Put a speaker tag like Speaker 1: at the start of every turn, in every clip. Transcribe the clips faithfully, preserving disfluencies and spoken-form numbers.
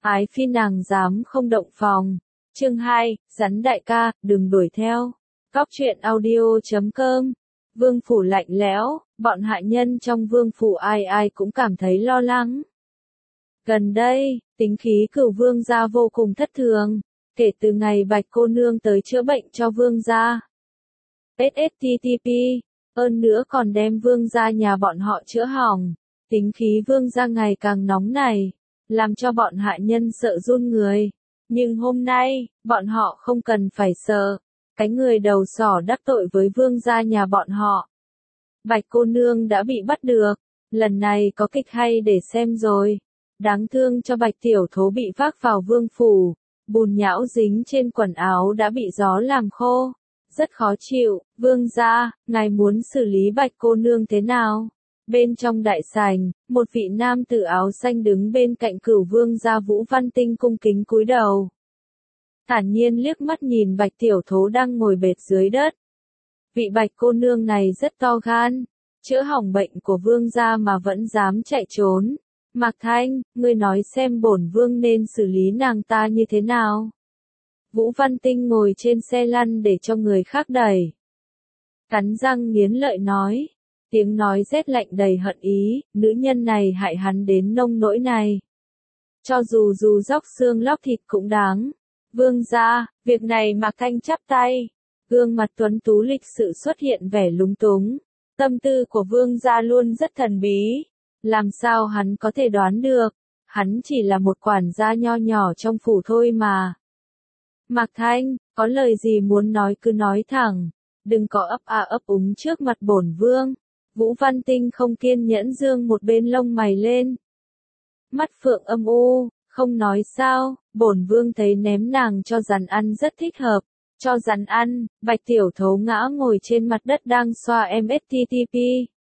Speaker 1: Ái phi nàng dám không động phòng. Chương hai, rắn đại ca, đừng đuổi theo. Góc truyện audio chấm com. Vương phủ lạnh lẽo, bọn hạ nhân trong vương phủ ai ai cũng cảm thấy lo lắng. Gần đây, tính khí cửu vương gia vô cùng thất thường, kể từ ngày Bạch cô nương tới chữa bệnh cho vương gia. ét ét tê tê pê, hơn nữa còn đem vương gia nhà bọn họ chữa hỏng. Tính khí vương gia ngày càng nóng này, làm cho bọn hạ nhân sợ run người. Nhưng hôm nay, bọn họ không cần phải sợ. Cái người đầu sỏ đắc tội với vương gia nhà bọn họ. Bạch cô nương đã bị bắt được. Lần này có kịch hay để xem rồi. Đáng thương cho Bạch tiểu thố bị vác vào vương phủ. Bùn nhão dính trên quần áo đã bị gió làm khô. Rất khó chịu. Vương gia, ngài muốn xử lý Bạch cô nương thế nào? Bên trong đại sảnh, một vị nam tử áo xanh đứng bên cạnh cửu vương gia Vũ Văn Tinh cung kính cúi đầu. Thản nhiên liếc mắt nhìn Bạch tiểu thố đang ngồi bệt dưới đất. Vị Bạch cô nương này rất to gan, chữa hỏng bệnh của vương gia mà vẫn dám chạy trốn. Mạc Thanh, ngươi nói xem bổn vương nên xử lý nàng ta như thế nào? Vũ Văn Tinh ngồi trên xe lăn để cho người khác đẩy. Cắn răng nghiến lợi nói. Tiếng nói rét lạnh đầy hận ý, nữ nhân này hại hắn đến nông nỗi này. Cho dù dù róc xương lóc thịt cũng đáng. Vương gia, việc này Mạc Thanh chắp tay. Gương mặt tuấn tú lịch sự xuất hiện vẻ lúng túng. Tâm tư của vương gia luôn rất thần bí. Làm sao hắn có thể đoán được? Hắn chỉ là một quản gia nho nhỏ trong phủ thôi mà. Mạc Thanh, có lời gì muốn nói cứ nói thẳng. Đừng có ấp a ấp úng trước mặt bổn vương. Vũ Văn Tinh không kiên nhẫn dương một bên lông mày lên. Mắt phượng âm u, không nói sao, bổn vương thấy ném nàng cho rắn ăn rất thích hợp. Cho rắn ăn, Bạch tiểu thố ngã ngồi trên mặt đất đang xoa em ét tê tê pê.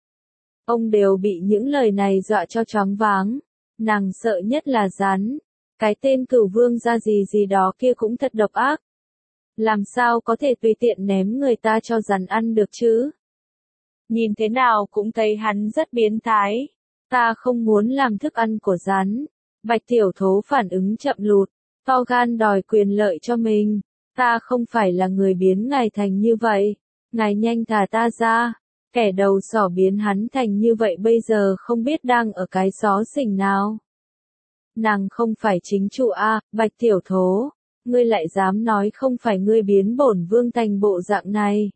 Speaker 1: Ông đều bị những lời này dọa cho choáng váng. Nàng sợ nhất là rắn. Cái tên cửu vương gia gì gì đó kia cũng thật độc ác. Làm sao có thể tùy tiện ném người ta cho rắn ăn được chứ? Nhìn thế nào cũng thấy hắn rất biến thái. Ta không muốn làm thức ăn của rắn. Bạch tiểu thố phản ứng chậm lụt, to gan đòi quyền lợi cho mình. Ta không phải là người biến ngài thành như vậy. Ngài nhanh thả ta ra. Kẻ đầu sỏ biến hắn thành như vậy bây giờ không biết đang ở cái xó xỉnh nào. Nàng không phải chính chủ a, Bạch tiểu thố. Ngươi lại dám nói không phải ngươi biến bổn vương thành bộ dạng này.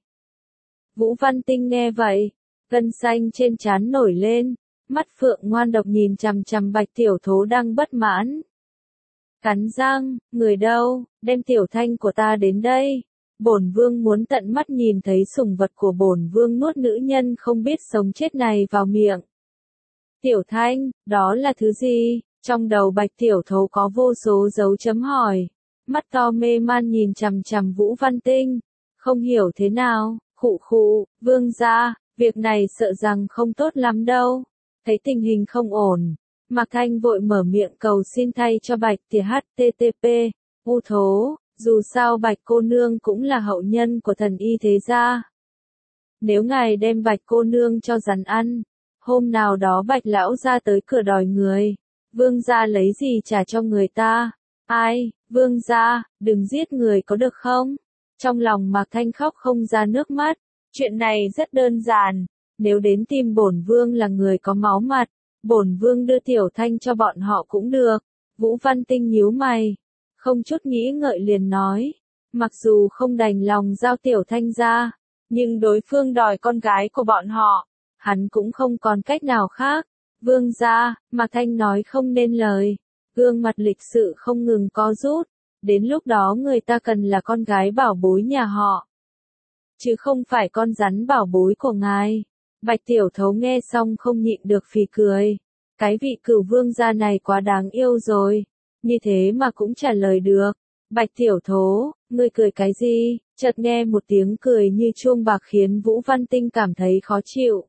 Speaker 1: Vũ Văn Tinh nghe vậy, gân xanh trên trán nổi lên, mắt phượng ngoan độc nhìn chằm chằm Bạch tiểu thố đang bất mãn. Cắn răng, người đâu, đem tiểu thanh của ta đến đây. Bổn vương muốn tận mắt nhìn thấy sủng vật của bổn vương nuốt nữ nhân không biết sống chết này vào miệng. Tiểu thanh, đó là thứ gì? Trong đầu Bạch tiểu thố có vô số dấu chấm hỏi. Mắt to mê man nhìn chằm chằm Vũ Văn Tinh. Không hiểu thế nào, khụ khụ, vương gia, việc này sợ rằng không tốt lắm đâu. Thấy tình hình không ổn. Mạc Thanh vội mở miệng cầu xin thay cho Bạch thì hát tê tê pê, u thố, dù sao Bạch cô nương cũng là hậu nhân của thần y thế gia. Nếu ngài đem Bạch cô nương cho rắn ăn, hôm nào đó Bạch lão ra tới cửa đòi người, vương gia lấy gì trả cho người ta? Ai, vương gia, đừng giết người có được không? Trong lòng Mạc Thanh khóc không ra nước mắt, chuyện này rất đơn giản, nếu đến tìm bổn vương là người có máu mặt, bổn vương đưa tiểu thanh cho bọn họ cũng được. Vũ Văn Tinh nhíu mày, không chút nghĩ ngợi liền nói, mặc dù không đành lòng giao tiểu thanh ra, nhưng đối phương đòi con gái của bọn họ, hắn cũng không còn cách nào khác. Vương gia, Mạc Thanh nói không nên lời, gương mặt lịch sự không ngừng co rút, đến lúc đó người ta cần là con gái bảo bối nhà họ, chứ không phải con rắn bảo bối của ngài. Bạch tiểu thố nghe xong không nhịn được phì cười. Cái vị cửu vương gia này quá đáng yêu rồi. Như thế mà cũng trả lời được. Bạch tiểu thố, ngươi cười cái gì? Chợt nghe một tiếng cười như chuông bạc khiến Vũ Văn Tinh cảm thấy khó chịu.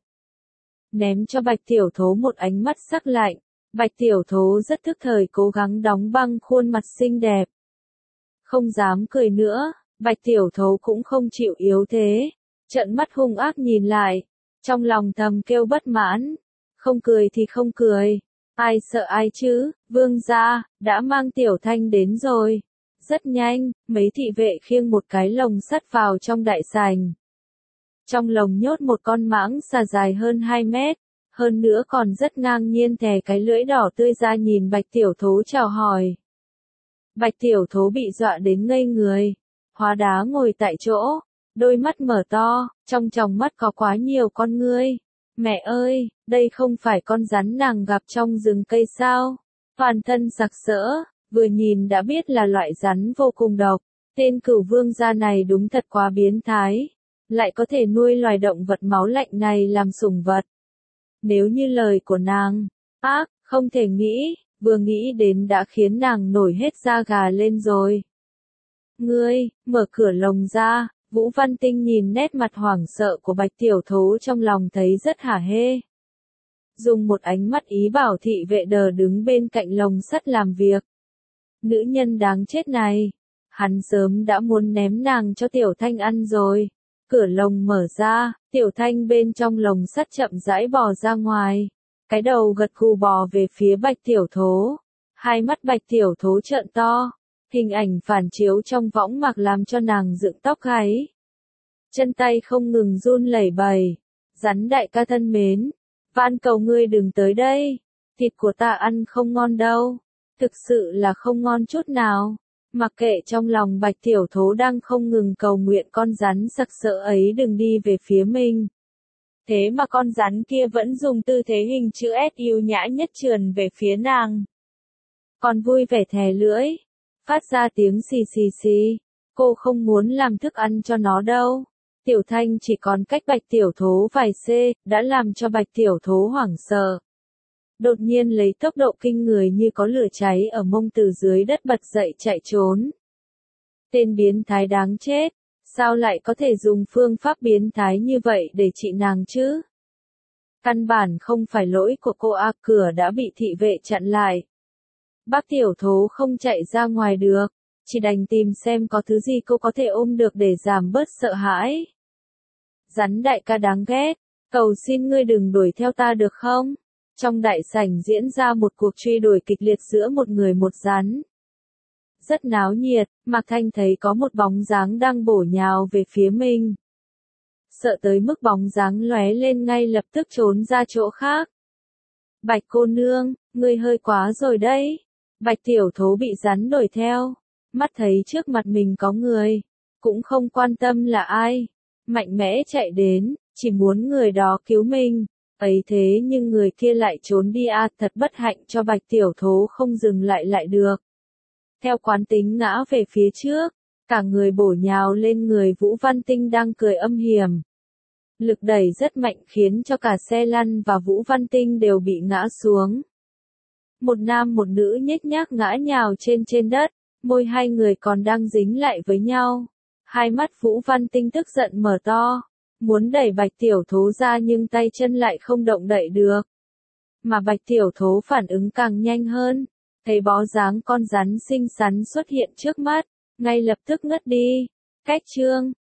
Speaker 1: Ném cho Bạch tiểu thố một ánh mắt sắc lạnh. Bạch tiểu thố rất thức thời cố gắng đóng băng khuôn mặt xinh đẹp. Không dám cười nữa, Bạch tiểu thố cũng không chịu yếu thế. Trợn mắt hung ác nhìn lại. Trong lòng thầm kêu bất mãn. Không cười thì không cười. Ai sợ ai chứ, vương gia, đã mang Tiểu Thanh đến rồi. Rất nhanh, mấy thị vệ khiêng một cái lồng sắt vào trong đại sảnh. Trong lồng nhốt một con mãng xà dài hơn hai mét, hơn nữa còn rất ngang nhiên thè cái lưỡi đỏ tươi ra nhìn Bạch Tiểu Thố chào hỏi. Bạch Tiểu Thố bị dọa đến ngây người, hóa đá ngồi tại chỗ, đôi mắt mở to, trong tròng mắt có quá nhiều con ngươi. Mẹ ơi, đây không phải con rắn nàng gặp trong rừng cây sao? Toàn thân sặc sỡ, vừa nhìn đã biết là loại rắn vô cùng độc. Tên cửu vương gia này đúng thật quá biến thái, lại có thể nuôi loài động vật máu lạnh này làm sủng vật. Nếu như lời của nàng, ác, không thể nghĩ, vừa nghĩ đến đã khiến nàng nổi hết da gà lên rồi. Ngươi, mở cửa lồng ra, Vũ Văn Tinh nhìn nét mặt hoảng sợ của Bạch Tiểu Thố trong lòng thấy rất hả hê. Dùng một ánh mắt ý bảo thị vệ đờ đứng bên cạnh lồng sắt làm việc. Nữ nhân đáng chết này, hắn sớm đã muốn ném nàng cho Tiểu Thanh ăn rồi. Cửa lồng mở ra, Tiểu Thanh bên trong lồng sắt chậm rãi bò ra ngoài. Cái đầu gật gù bò về phía Bạch Tiểu Thố. Hai mắt Bạch Tiểu Thố trợn to. Hình ảnh phản chiếu trong võng mạc làm cho nàng dựng tóc gáy. Chân tay không ngừng run lẩy bẩy. Rắn đại ca thân mến, van cầu ngươi đừng tới đây. Thịt của ta ăn không ngon đâu. Thực sự là không ngon chút nào. Mặc kệ trong lòng Bạch Tiểu Thố đang không ngừng cầu nguyện con rắn sặc sỡ ấy đừng đi về phía mình. Thế mà con rắn kia vẫn dùng tư thế hình chữ S yêu nhã nhất trườn về phía nàng. Còn vui vẻ thè lưỡi, phát ra tiếng xì xì xì. Cô không muốn làm thức ăn cho nó đâu. Tiểu Thanh chỉ còn cách Bạch Tiểu Thố vài c, đã làm cho Bạch Tiểu Thố hoảng sợ. Đột nhiên lấy tốc độ kinh người như có lửa cháy ở mông từ dưới đất bật dậy chạy trốn. Tên biến thái đáng chết, sao lại có thể dùng phương pháp biến thái như vậy để trị nàng chứ? Căn bản không phải lỗi của cô A, cửa đã bị thị vệ chặn lại. Bác Tiểu Thố không chạy ra ngoài được, chỉ đành tìm xem có thứ gì cô có thể ôm được để giảm bớt sợ hãi. Rắn đại ca đáng ghét, cầu xin ngươi đừng đuổi theo ta được không? Trong đại sảnh diễn ra một cuộc truy đuổi kịch liệt giữa một người một rắn. Rất náo nhiệt, Mạc Thanh thấy có một bóng dáng đang bổ nhào về phía mình. Sợ tới mức bóng dáng lóe lên ngay lập tức trốn ra chỗ khác. Bạch cô nương, ngươi hơi quá rồi đấy. Bạch Tiểu Thố bị rắn đuổi theo, mắt thấy trước mặt mình có người, cũng không quan tâm là ai, mạnh mẽ chạy đến, chỉ muốn người đó cứu mình. Ấy thế nhưng người kia lại trốn đi a, thật bất hạnh cho Bạch Tiểu Thố không dừng lại lại được. Theo quán tính ngã về phía trước, cả người bổ nhào lên người Vũ Văn Tinh đang cười âm hiểm. Lực đẩy rất mạnh khiến cho cả xe lăn và Vũ Văn Tinh đều bị ngã xuống. Một nam một nữ nhếch nhác ngã nhào trên trên đất, môi hai người còn đang dính lại với nhau. Hai mắt Vũ Văn Tinh tức giận mở to. Muốn đẩy Bạch Tiểu Thố ra nhưng tay chân lại không động đậy được. Mà Bạch Tiểu Thố phản ứng càng nhanh hơn. Thấy bó dáng con rắn xinh xắn xuất hiện trước mắt, ngay lập tức ngất đi. Cách chương